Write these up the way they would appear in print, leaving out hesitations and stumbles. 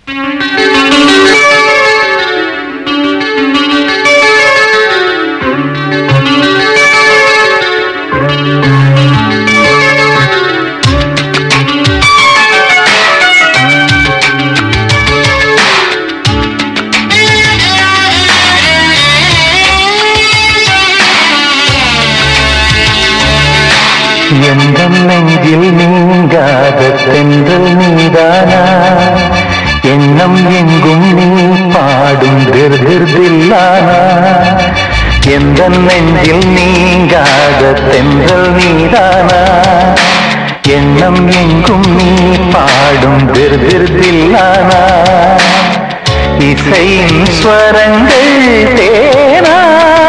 எந்தம் நெஞ்சில் நீங்காத தென்றல் நீதானா எண்ணம் எங்கும் நீ பாடும் திருதில்லானா எந்தம் நெஞ்சில் நீங்காத தென்றல் நீதானா எண்ணம் எங்கும் நீ பாடும் திருதில்லானா இசையின் ஸ்வரங்கள் தேனா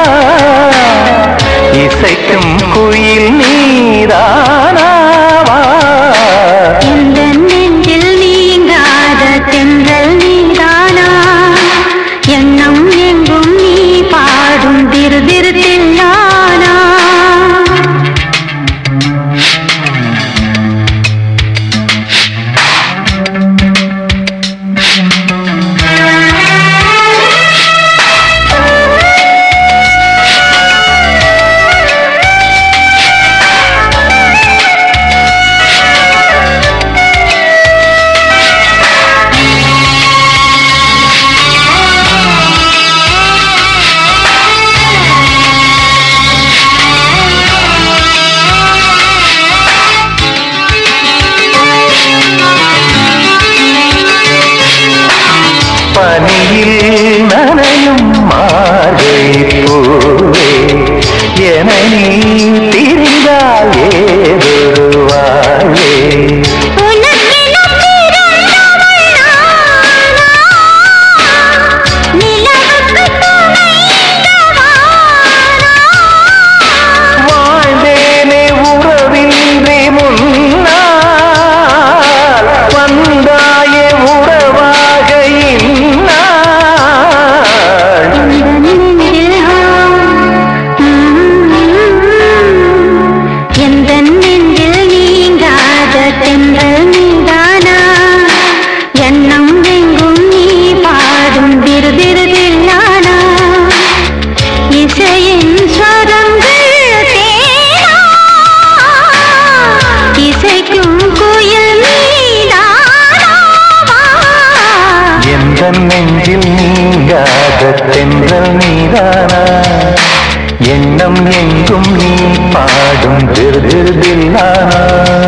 இசைக்கும் குயில் நீதானாவா இந்த நெஞ்சில் நீங்காத தென்றல் நீதானா எண்ணம் எங்கும் நீ பாடும் திருதில்லானா பனியில் நனையும் மார்கழி பூவே என நீ திரிந்தால் ஏதொரு வாழ்வே வாழ்ந்தேனே உறவின்றி முன்னால் வந்தாயே உறவாக எந்த நெஞ்சில் நீங்காத தென்றல் நீதானா எண்ணம் எங்கும் நீ பாடும் திருதில்லானா இசையின் ஸ்வரங்கள் தேனா இசைக்கும் குயில் நீதானாவா எந்த நெஞ்சில் நீங்காத தென்றல் நீதானா எண்ணம் எங்கும் நீ பாடும் திருதில்லானா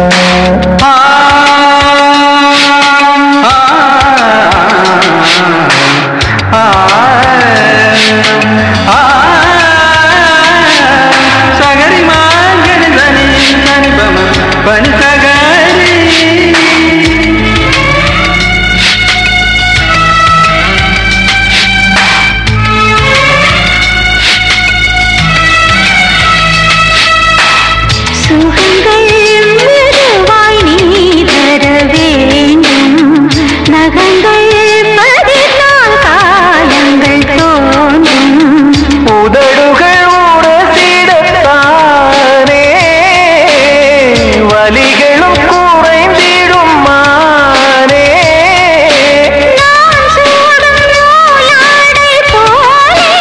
சகரி மாங்கனி தனி தனி பம பனி சகரி சுகங்கள் மெதுவாய் நீ தர வேண்டும் நகங்கள் பதினால் காலங்கள் தோன்றும் உதடுகள் உரசிடத்தானே வலிகளும் குறைந்திடும் மானே நான் சூடும் நூலாடை போலே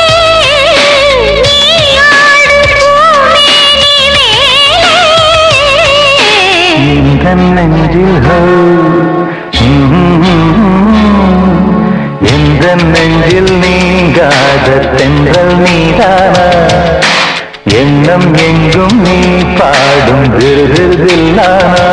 நீ ஆடு பூமேனி மேலே இந்த நெஞ்சில் எந்த நெஞ்சில் நீங்காத தென்றல் நீதானா எண்ணம் எங்கும் நீ பாடும் திருதில்லானா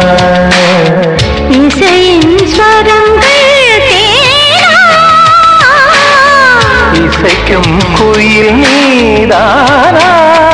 இசையின் ஸ்வரங்கள் தேனா இசைக்கும் குயில் நீதானா